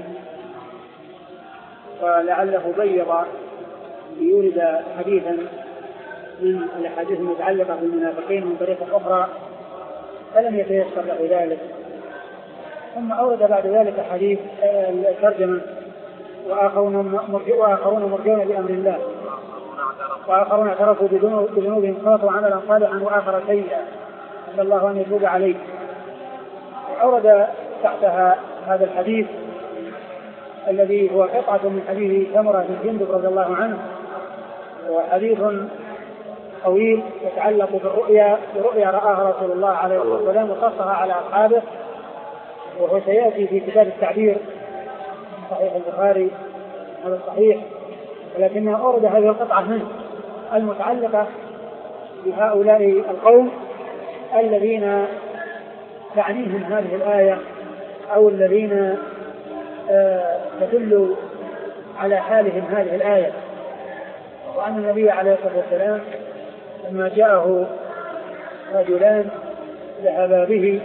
ولعله بيض ليورد حديثا من الأحاديث المتعلقة بالمنافقين من طريقة أخرى فلم يتيسر له ذلك. ثم أورد بعد ذلك حديث الترجمة وآخرون مرجون بأمر الله وآخرون اعترفوا بذنوبهم خلطوا عملا صالحا وآخر سيئا عسى الله أن يتوب عليه. أورد تحتها هذا الحديث الذي هو قطعة من حديث ثمرة بن جندب رضي الله عنه، وحديث طويل يتعلق بالرؤيا برؤيا رآها رسول الله عليه الصلاة والسلام وقصها على أصحابه، وهو سيأتي في كتاب التعبير صحيح البخاري هذا الصحيح، ولكنه أورد هذه القطعة منه المتعلقة بهؤلاء القوم الذين تعنيهم هذه الآية أو الذين آه تدل على حالهم هذه الآية. وأن النبي عليه الصلاة والسلام لما جاءه رجلان ذهبا به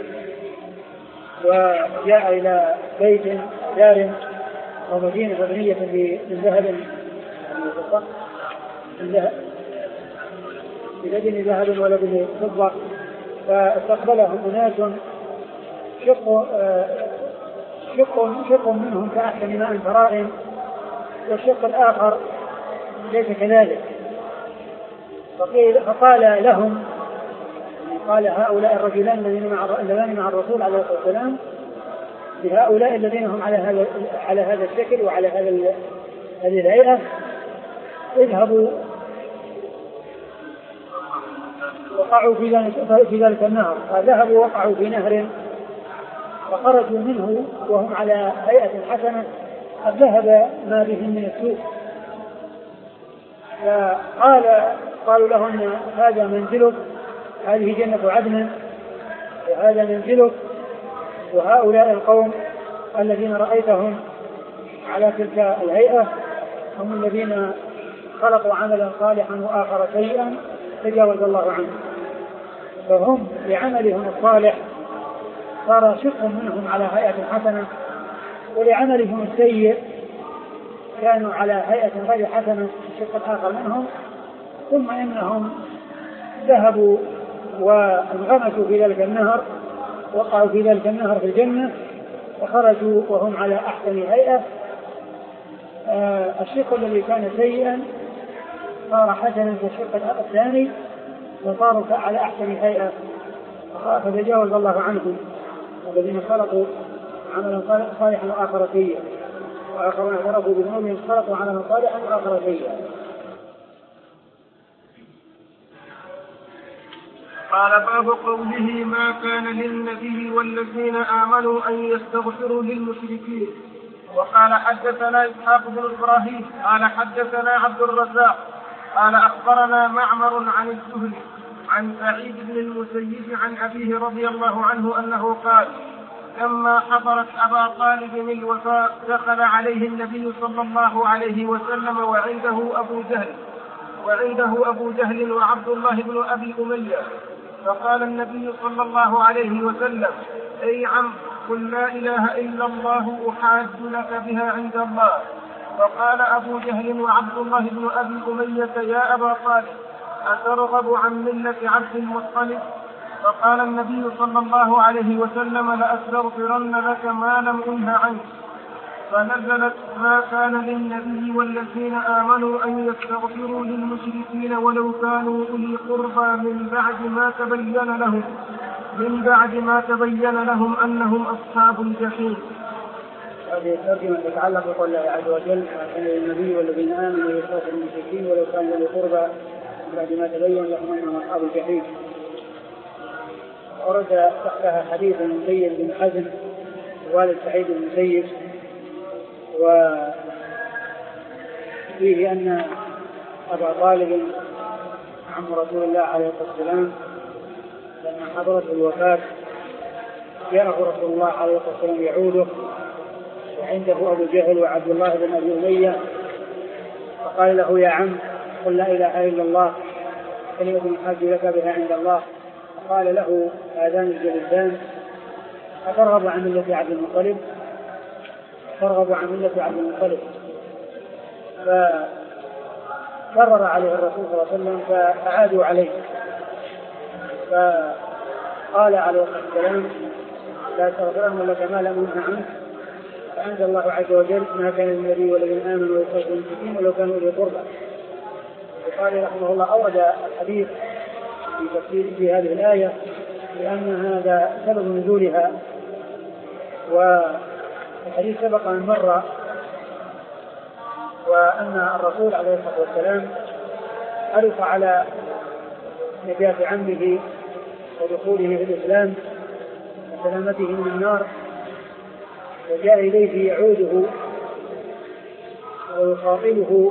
وجاء إلى بيت دار ومدينة مبنية من ذهب بلبن ذهب ولبن فضة، فاستقبلهم أناس شق شق شق منهم كأحسن ماء فرائم والشق الآخر ليس كذلك. فقال لهم قال هؤلاء الرجلان الذين مع الرسول عليه الصلاة والسلام بهؤلاء الذين هم على هذا على هذا الشكل وعلى هذا هذه الهيئة اذهبوا وقعوا في ذلك في ذلك النهر. فذهبوا وقعوا في نهر فخرجوا منه وهم على هيئة حسنة قد ذهب ما بهم من السوء. فقال قالوا لهم هذا منزلك، هذه جنة عدن وهذا منزلك، وهؤلاء القوم الذين رأيتهم على تلك الهيئة هم الذين خلقوا عملا صالحا وآخر سيئا تجاوز الله عنه. فهم لعملهم الصالح صار شق منهم على هيئة حسنة، ولعملهم السيء كانوا على هيئة غير حسنة الشق الآخر منهم، ثم إنهم ذهبوا وانغمسوا في ذلك النهر، وقعوا في ذلك النهر في الجنة، وخرجوا وهم على أحسن هيئة. آه الشق الذي كان سيئا صار حسنا في الشق الثاني، وصاروا على أحسن هيئة، فتجاوز الله عنهم الذين خلقوا عملا صالحا وآخر سيئا، وآخرون اعترفوا بذنوبهم خلقوا عملا صالحا وآخر سيئا. قال باب قوله ما كان للنبي والذين آمنوا أن يستغفروا للمشركين. وقال حدثنا إسحاق بن إبراهيم قال حدثنا عبد الرزاق قال أخبرنا معمر عن الزهري عن سعيد بن المسيب عن أبيه رضي الله عنه أنه قال لما حضرت أبا طالب الوفاة دخل عليه النبي صلى الله عليه وسلم وعنده أبو جهل وعنده أبو جهل وعبد الله بن أبي أمية، فقال النبي صلى الله عليه وسلم أي عم قل لا إله إلا الله أحاج لك بها عند الله. فقال أبو جهل وعبد الله بن أبي أمية يا أبا طالب أترغب عن ملة عبد المطلب؟ فقال النبي صلى الله عليه وسلم لأستغفرن لك ما لم أنه عنك. فنزلت ما كان للنبي والذين آمنوا أن يستغفروا للمشركين ولو كانوا أولي قربى من بعد ما تبين لهم من بعد ما تبين لهم أنهم أصحاب الجحيم. هذه الترجمة تتعلق بقول الله عز وجل ما كان للنبي والذين آمنوا أن يستغفروا للمشركين ولو كانوا أولي قربى من بعد ما تبين لهم أنهم أصحاب الجحيم. ورد تحتها حديث المسيب بن حزم والد سعيد بن المسيب، وفيه أن أبا طالب عم رسول الله عليه الصلاة والسلام لما حضرته الوفاة جاءه رسول الله عليه الصلاة والسلام يعوده، وعنده أبو جهل وعبد الله بن أبي أمية، فقال له يا عم قل لا إله إلا الله كلمة أحاج لك بها عند الله. فقال له هذان الجلدان أترغب عن ملة عبد المطلب؟ ترغب عن ملة عبد المطلب. فكرر عليه الرسول صلى الله عليه وسلم فأعادوا عليه، فقال عليه الصلاة والسلام لا تغفرن لك ما لم ينه عنك. فأنزل الله عز وجل ما كان للنبي والذين آمنوا ويستغفروا للمشركين ولو كانوا أولي قربى. البخاري رحمه الله أورد الحديث في تفسير في هذه الآية لأن هذا سبب نزولها، والحديث سبق من مرة، وأن الرسول عليه الصلاة والسلام حرص على نجاة عمه ودخوله في الإسلام وسلامته من النار، وجاء إليه يعوده ويخاطبه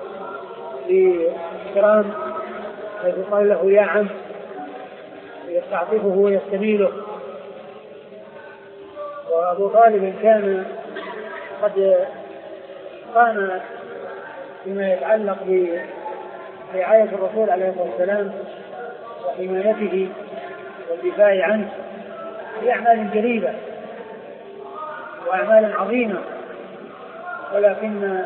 باحترام حيث قال له يا عم، يستعطفه ويستميله. وأبو طالب كان قد قام بما يتعلق برعاية الرسول عليه الصلاة والسلام وحمايته والدفاع عنه بأعمال جليلة وأعمال عظيمة، ولكن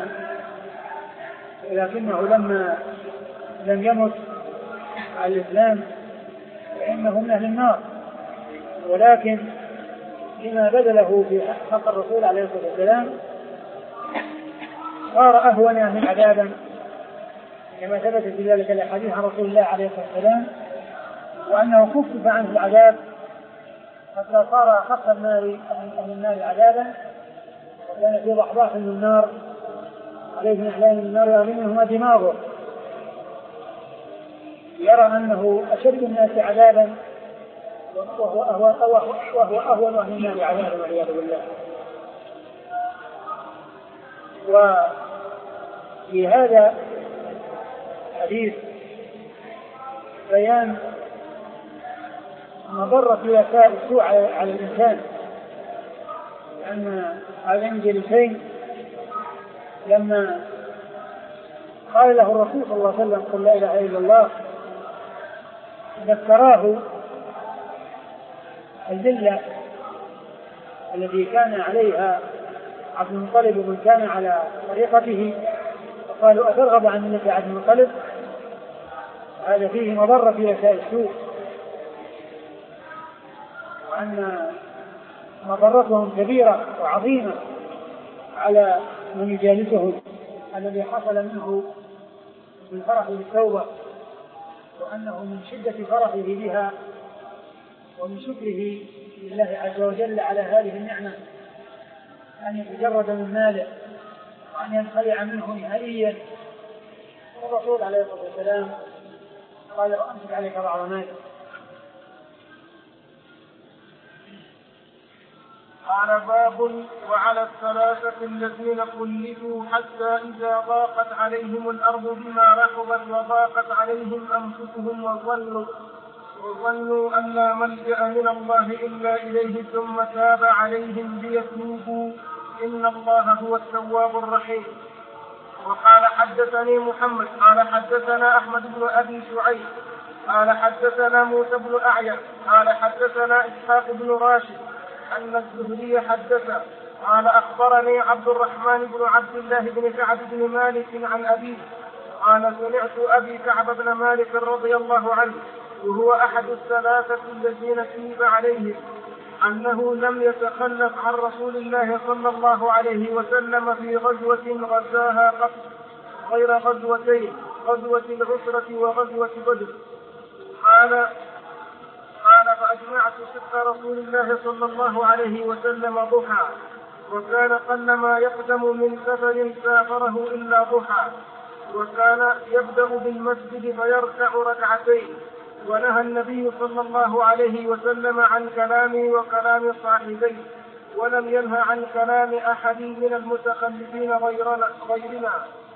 ولكنه لما لم يمت على الإسلام فإنه من أهل النار، ولكن لما بذله في حق الرسول عليه الصلاة والسلام صار أهون من عذابا، كما ثبت في ذلك الحديث عن رسول الله عليه الصلاة والسلام، وأنه خفف عنه العذاب حتى صار أخف النار من النار عذابا، وكان في ضحضاح من النار عليه من أحلام النار يغلمهما دماغه، يرى أنه أشد الناس عذابا وهو أهون وهو أهون أهل النار عذابا والعياذ بالله. وفي هذا الحديث بيان مضرة وسائل السوء على الإنسان، لأن هذين الجلسين لما قال له الرسول صلى الله عليه وسلم قل لا إله إلا الله ذكراه الذلة التي كان عليها عبد المطلب ومن كان على طريقته، فقالوا أترغب عن ملة عبد المطلب؟ هذا فيه مضرة في أشياء السوء، وأن مضرتهم كبيرة وعظيمة على من يجالسهم، الذي حصل منه بالفرح بالتوبة، وأنه من شدة فرحه بها ومن شكره لله عز وجل على هذه النعمة أن يتجرد من ماله وأن ينخلع منه نهائيا. والرسول عليه الصلاة والسلام قال: أمسك عليك بعض مالك. قال: باب وعلى الثلاثة الذين خلفوا حتى إذا ضاقت عليهم الأرض بما رحبت وضاقت عليهم أنفسهم وظنوا وظنوا أن لا ملجأ من الله إلا إليه ثم تاب عليهم ليتوبوا إن الله هو التواب الرحيم. وقال: حدثني محمد قال حدثنا أحمد بن أبي شعيب قال حدثنا موسى بن أعين قال حدثنا إسحاق بن راشد أن الزهري حدث قال: أخبرني عبد الرحمن بن عبد الله بن كعب بن مالك عن أبيه قال: سمعت أبي كعب بن مالك رضي الله عنه وهو أحد الثلاثة الذين تيب عليهم أنه لم يتخلف عن رسول الله صلى الله عليه وسلم في غزوة غزاها قط غير غزوتين، غزوة العسرة وغزوة بدر. قال قال فأجمعت صدق رسول الله صلى الله عليه وسلم ضحى، وكان قلما يقدم من سفر سافره إلا ضحى، وكان يبدأ بالمسجد فيركع ركعتين. ونهى النبي صلى الله عليه وسلم عن كلامي وكلام صاحبيه، ولم ينهى عن كلام أحد من المتخلفين غيرنا،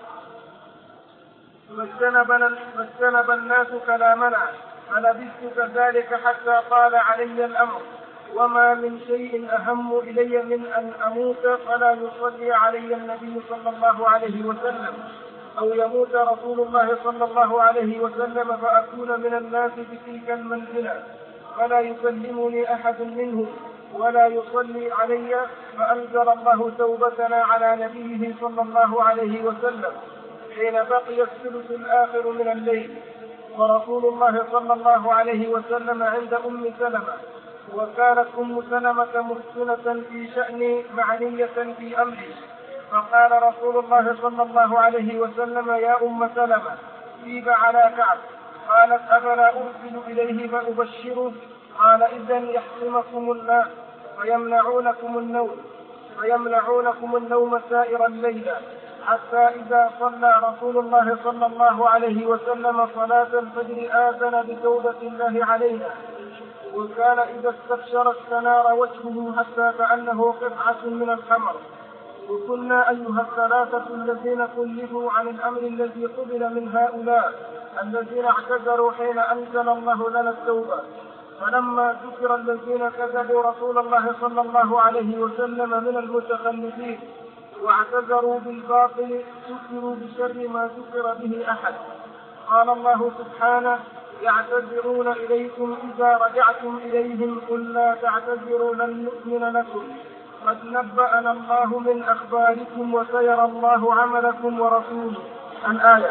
فاجتنب الناس كلامنا، فلبثت كذلك حتى طال علي الأمر، وما من شيء أهم إلي من أن أموت فلا يصلي علي النبي صلى الله عليه وسلم، أو يموت رسول الله صلى الله عليه وسلم فأكون من الناس بتلك المنزلة فلا يكلمني أحد منهم ولا يصلي علي، فأنزل الله توبتنا على نبيه صلى الله عليه وسلم حين بقي الثلث الآخر من الليل، ورسول الله صلى الله عليه وسلم عند أم سلمة، وكانت أم سلمة محسنة في شأني معنية في أمري، فقال رسول الله صلى الله عليه وسلم: يا أم سلمة تيب على كعب. قالت: أفلا أرسل إليه فأبشره؟ قال: إذن يحرمكم الناس ويمنعونكم النوم ويمنعونكم النوم سائر الليل، حتى إذا صلى رسول الله صلى الله عليه وسلم صلاة الفجر آذن بتوبة الله علينا، وكان إذا استبشر استنار وجهه حتى كأنه قطعة من القمر. وكنا أيها الثلاثة الذين خلفوا عن الأمر الذي قبل من هؤلاء الذين اعتذروا حين أنزل الله لنا التوبة، فلما ذكر الذين كذبوا رسول الله صلى الله عليه وسلم من المتخلفين واعتذروا بالباطل ذكروا بشر ما ذكر به أحد. قال الله سبحانه: يعتذرون إليكم إذا رجعتم إليهم قل لا تعتذروا لن نؤمن لكم قد نبأنا الله من أخباركم وسيرى الله عملكم ورسوله. الآية.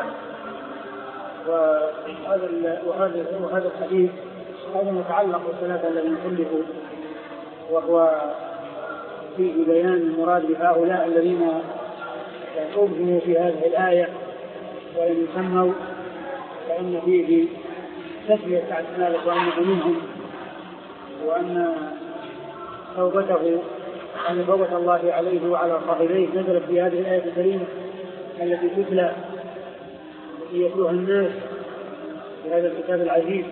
وهذا وهذا وهذا الحديث هذا متعلق بالثلاثة الذين خلفوا، وهو فيه بيان المراد بهؤلاء الذين أبهموا في هذه الآية ولم يسموا، فإن فيه تسمية سعد بن مالك وأنه منهم، وأن توبته أن توبة الله عليه وعلى صاحبيه نزلت في هذه الآية الكريمة التي تتلى يتلوها الناس في هذا الكتاب العزيز.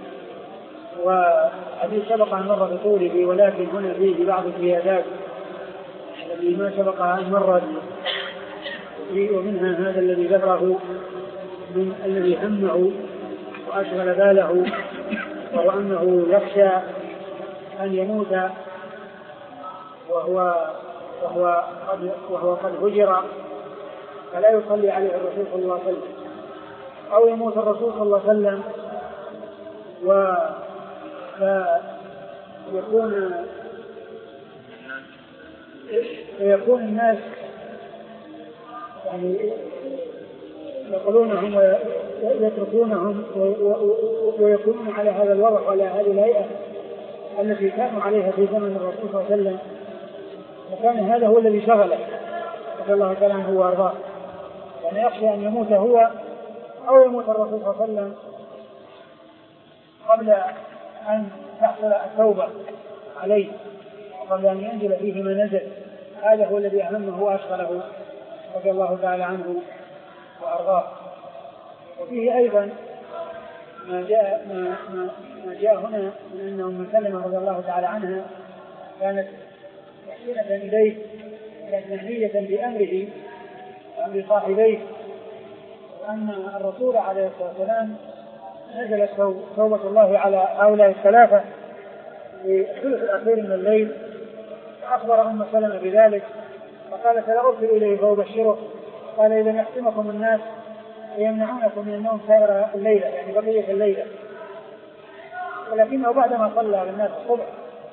وحديث سبق أن مر بطوله، ولكن هنا فيه بعض الزيادات التي ما سبق أن مرت، ومنها هذا الذي ذكره من الذي همه وأشغل باله، وهو أنه يخشى أن يموت وهو وهو قد وهو قد هجر فلا يصلي عليه الرسول صلى الله عليه وسلم، أو يموت الرسول صلى الله عليه وسلم ويكون ويكون الناس يعني يقولونهم ويتركونهم ويكونون على هذا الوضع وعلى هذه الهيئة التي كانوا عليها في زمن الرسول صلى الله عليه وسلم، وكان هذا هو الذي شغله رضي الله تعالى عنه وارضاه، يعني يخشى ان يموت هو او يموت الرسول صلى الله عليه وسلم قبل ان تحصل التوبه عليه وقبل ان ينزل فيه ما نزل. هذا هو الذي اهمه واشغله رضي الله تعالى عنه وارضاه. وفيه ايضا ما جاء ما, ما, ما جاء هنا من ان ام سلمة رضي الله تعالى عنها كانت محسنة اليه، كانت مهنية بامره وامر صاحبيه، وان الرسول عليه الصلاه والسلام نزلت توبة الله على هؤلاء الثلاثة في الثلث الاخير من الليل، فاخبر ام سلمة بذلك فقالت لا ارسل اليه فابشره، قال اذا يحكمكم الناس ويمنعونكم من النوم سائر الليلة يعني بقية الليلة، ولكنه بعدما صلى بالناس الصبح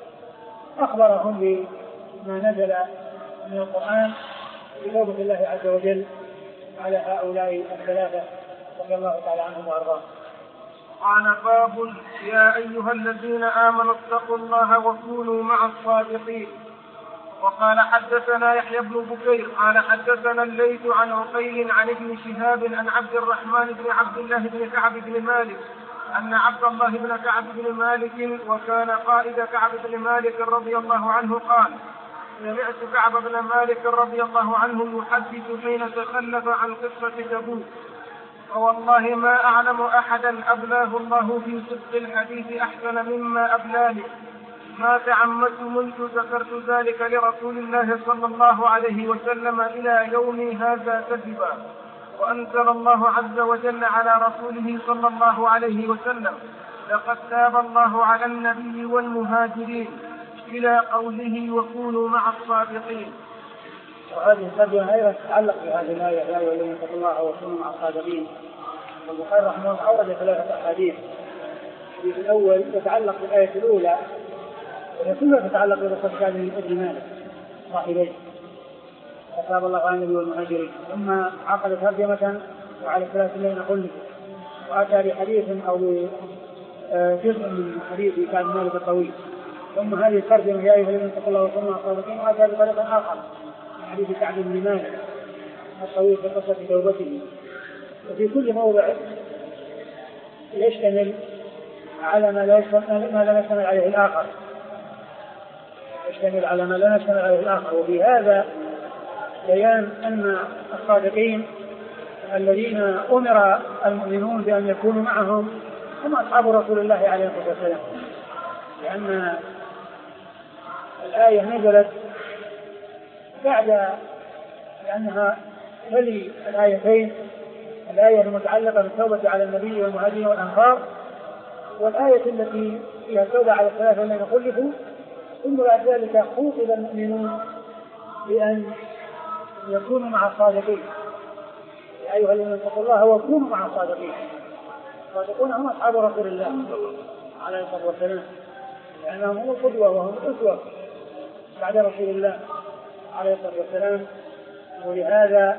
أخبرهم بما نزل من القرآن بتوبة الله عز وجل على هؤلاء الثلاثة رضي الله تعالى عنهم وأرضاهم. قال باب يا أيها الذين آمنوا اتقوا الله وكونوا مع الصادقين. وقال حدثنا يحيى بن بكير قال حدثنا الليث عن عقيل عن ابن شهاب عن عبد الرحمن بن عبد الله بن كعب بن مالك أن عبد الله بن كعب بن مالك وكان قائد كعب بن مالك رضي الله عنه قال سمعت كعب بن مالك رضي الله عنه يحدث حين تخلف عن قصة تبوك فوالله ما أعلم أحدا أبلاه الله في صدق الحديث أحسن مما أبلاني، ما تعمدت منذ ذكرت ذلك لرسول الله صلى الله عليه وسلم إلى يومي هذا كذبا. وأنزل الله عز وجل على رسوله صلى الله عليه وسلم لقد تاب الله على النبي والمهاجرين إلى قوله وكونوا مع الصادقين. وهذه الترجمة أيضا تتعلق بهذه الآية يا أيها الذين اتقوا الله وكونوا مع الصادقين. والبخاري رحمه الله أورد ثلاثة أحاديث. الحديث الأول يتعلق بالآية الأولى وهي كلها تتعلق بقصة كعب بن مالك صاحبيه فتاب الله على النبي والمهاجرين، ثم عقد ترجمة وعلى الثلاث الذين قلت وأتى بحديث أو بجزء من حديث كعب بن مالك الطويل، ثم هذه الترجمة يا أيها الذين اتقوا الله وكونوا مع الصادقين وأتى بطريق آخر من حديث كعب بن مالك الطويل في قصة توبته. وفي كل موضع يشتمل على ما لا يشتمل عليه الآخر يشتمل على ما لا يشتمل عليه الآخر. وفي هذا بيان أن الصادقين الذين أمر المؤمنون بأن يكونوا معهم هم أصحاب رسول الله عليه الصلاة والسلام، لأن الآية نزلت بعد لأنها تلي الآيتين، الآية المتعلقة بالتوبة على النبي والمهاجرين والأنصار والآية التي فيها التوبة على الثلاثة الذين خلفوا، ثم بعد ذلك خوطب المؤمنون بأن يكونوا مع الصادقين. يا أيها الذين اتقوا الله وكونوا مع الصادقين. الصادقون هم أصحاب رسول الله عليه الصلاة والسلام، لأنهم هم القدوة وهم الأسوة بعد رسول الله عليه الصلاة والسلام. ولهذا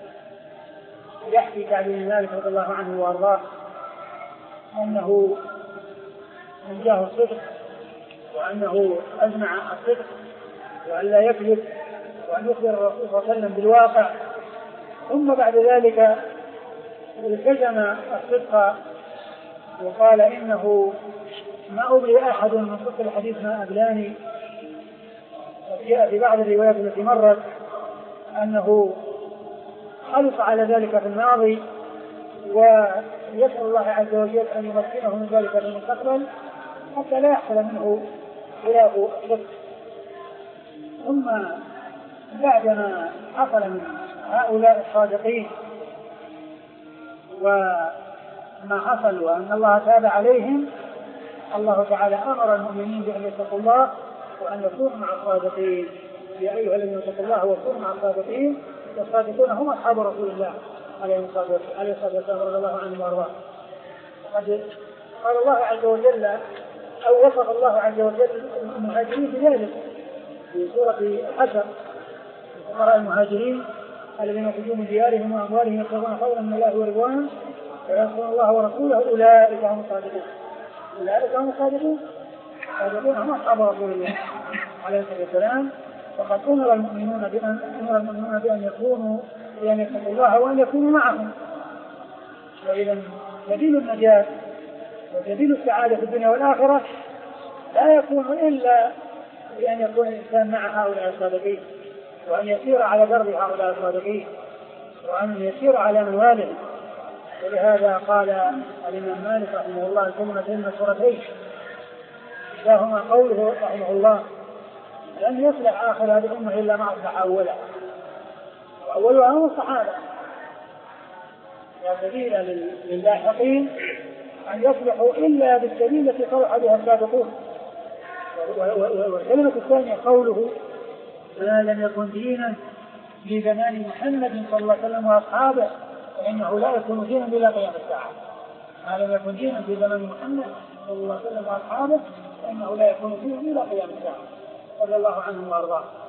يحكي كعب بن مالك رضي الله عنه وأرضاه أنه من جاه الصدق وأنه أجمع الصدق وأن لا يكذب وأن يخبر الرسول صلى الله عليه وسلم بالواقع، ثم بعد ذلك التزم الصدق وقال إنه ما أبلي أحد من صدق الحديث ما أبلاني. وجاء في بعض الروايات التي مرت أنه حلف على ذلك في الماضي ويسأل الله عز وجل أن يمكنه من ذلك في المستقبل حتى لا يحصل منه خلاف الصدق. ثم بعدما حصل من هؤلاء الصادقين وما حصل وأن الله تاب عليهم، الله تعالى أمر المؤمنين بأن يتقوا الله وأن يكونوا مع الصادقين. يا أيها الذين اتقوا الله وكونوا مع الصادقين. والصادقون هم أصحاب رسول الله عليه الصلاة والسلام رضي الله عنه وأرضاه. وقد قال الله عز وجل أو وصف الله عز وجل المهاجرين بذلك في سورة الحشر الفقراء المهاجرين الذين يخرجون من ديارهم وأموالهم يبتغون فضلا من الله ورضوانه وينصرون الله ورسوله أولئك هم الصادقون. أولئك هم الصادقون الصادقون هم أصحاب رسول الله عليه الصلاة والسلام. وقد أمر المؤمنون بأن أمر المؤمنون بأن يكونوا بأن يتقوا الله وأن يكونوا معهم. وإذا سبيل النجاة وسبيل السعادة في الدنيا والآخرة لا يكون إلا بأن يكون الإنسان مع هؤلاء الصادقين وأن يسير على درب هؤلاء الصادقين وأن يسير على منواله. ولهذا قال الإمام مالك رحمه الله الكلمة بين سورتين إحداهما قوله رحمه الله لن يصلح آخر هذه الأمة إلا ما أصلح أولها، وأولها هم الصحابة. لا سبيل للاحقين أن يصلحوا إلا بالسبيل التي صلح بها السابقون. والكلمة الثانية قوله ما لم يكن دينا في زمان محمد صلى الله عليه وسلم وأصحابه فإنه لا يكون دينا إلى قيام الساعة. ما لم يكن دينا في زمان محمد صلى الله عليه وسلم وأصحابه فإنه لا يكون دينا إلى قيام الساعة. رضي الله عنهم وأرضاهم.